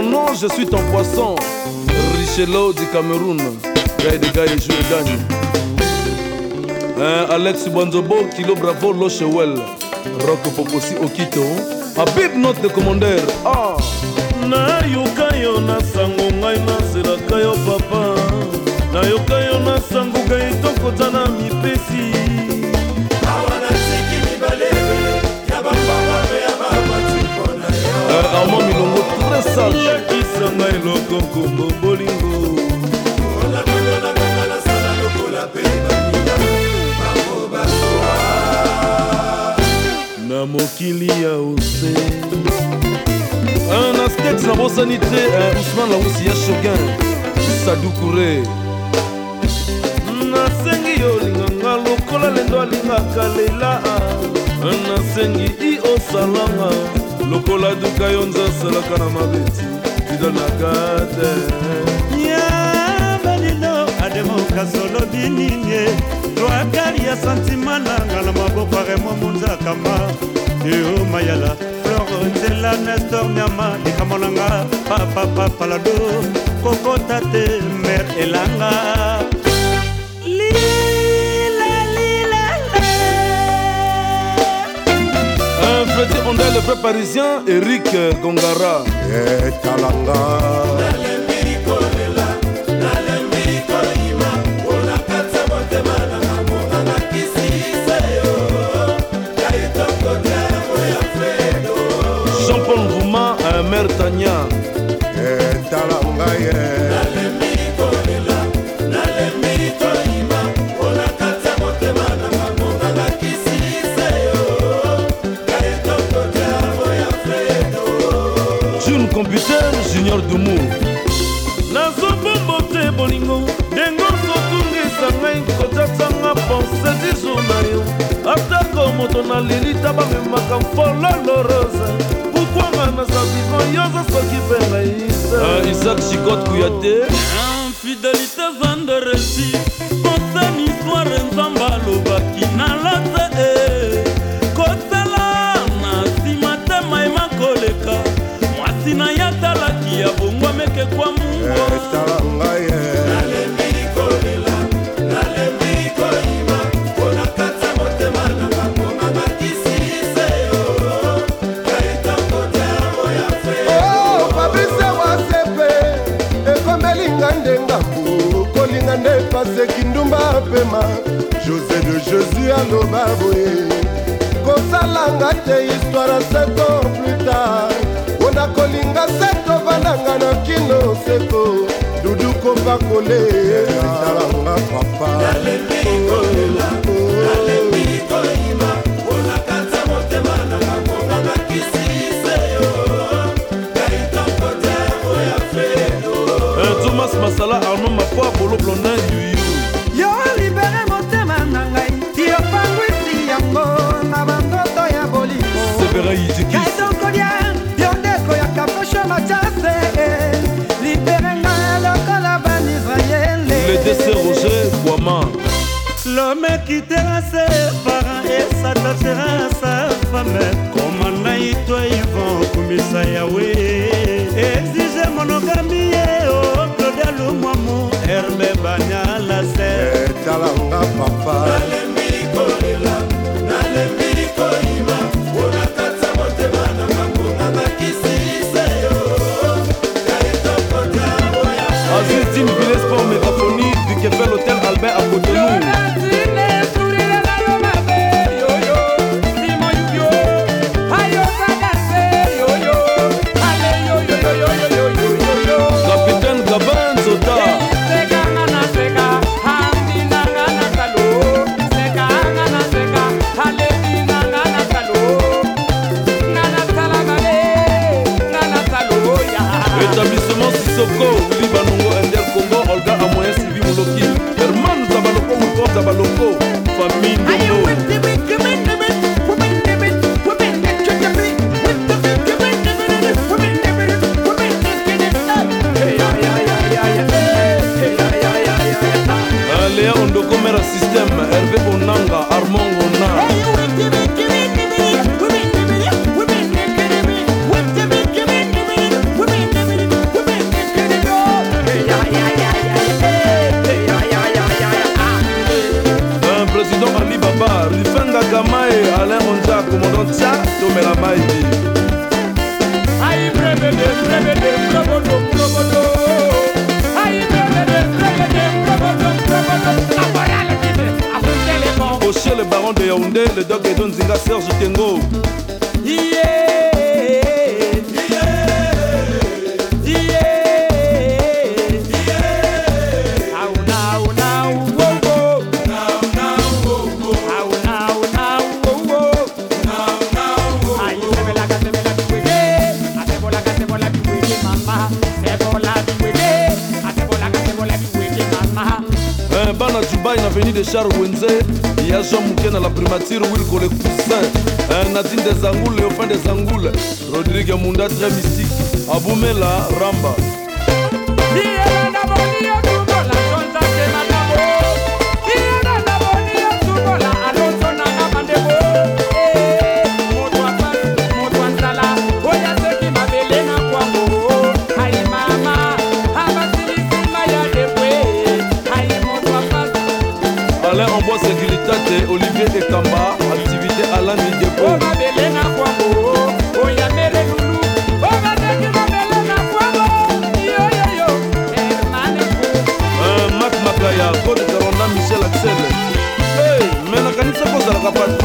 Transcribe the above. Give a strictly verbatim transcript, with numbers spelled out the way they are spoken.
mon nom, je suis ton poisson. Richelot du Cameroun. Gaï de Gaï et Jules Gagne. Hein, Alex Banzobo, Kilo Bravo, Lochewell. Rock Poposi Okito. Habib note de commandeur. Ah. Na yoka yo na sango ngai na selaka yo papa. Na yoka yo na sango gai tokota na mipesi. Awana seki mibalebe. Ya bamba wabe ya baba tipona yo. Armand Milongo très sage. Yakisa ngai loko kombo bolingo. Ona bino na kaka na sala loko la peba nina. Babo basoa. Na mokili ya ose. Un asket Zabo Sanité, Ousmane Laoussi ya Shogun, Sadou Kouré. Nasengi yo linganga lokola lendo alingaka lela. Nasengi i osalanga lokola duka yo nzasalaka na mabeti idonakate. Ya balilo ademoka solo bininye toakali ya santima nanga na maboko remo munzakama eo mayala Florentela Nestor Nyama likamonanga papa papa lado kokota te mer elanga lila lila Un Freddy Honda le vrai parisien, Eric Gongara. Et Talanga. Jean-Paul Ngouma, Mère Tania. Et Talanga, June Computer, Junior Doumou. nazobombo te bolingo ndengo sotungisa ngai kotatanga pense dijour na yo atako moto na lelita bamemaka mfololo rose pukwanga naza vivant yoza soki mpe ngaisa Isaac Chicote Kouyaté. infidélité zande resi kosani histoire nzamba alobaki na lata e kosala na nsima te maema koleka mwasi na ye atalaki ya bongwa meke kwa mungwa Talanga, Paseki ndumba pema José de Jésus aloba boye kosalanga te histoire sept ans plus tard ona kolinga seto vananga na kino seko dudu kopa kole Talanga papa. Thomas Masala, Arnaud Mafwa, Bolo Blondin, Yuyu. Yo libere motema na ngai Tio pangwisi yango na bandoto ya bolingo Séverin Yidikis. Kaitonkolia yo ndeko ya kapesho machase libere ngai lokola bani Israele Le décès Roger Kouama. L'homme quittera ses parents et s'attachera à sa femme. Comme un naïto, ils vont comme ça, Yahweh. Exige monogamie, oh, Claude Lumwamu, Hermé Banyala, c'est. Et Talanga papa. Aziz Tim Villers Sport Mégaphonie, du Kefel Hôtel Albert à Cotonou. Capitaine Gabin Zota. Établissement Sissoko, Willy Banongo, Ender Congo, Olga Amoyen, Sylvie Mouloki, Herman Zabaloko, Wilford Zabaloko, famille Ndomo. Léa Ondoko, Mera System, Hervé Onanga, Armand Ona. président Ali Baba, Rifenga Kamae, Alain Onja, commandant Tcha, Tomela Maïdi. Aïe, brébédé, brébédé, brobodo, brobodo. Aïe, brébédé, brébédé, brobodo, brobodo. La voyale guide, affronter les bons. Ocher le baron de Yaoundé, le doc Edon Zinga, Serge Tengo. Yeah. Bana Dubaï na venu de Charles Wenze, il y a Jean Mouken à la primature, Wilco le Coussin, Nadine des Angoules, Léophane des Angoules, Rodrigue Munda très mystique, Aboumela Ramba. Alain Amboise Sécurité, Olivier Ekamba, activité Alain Mideko. Mac Makaya, Code de Ronda Michel Axel. Hey, mais la canisse cause de la capacité.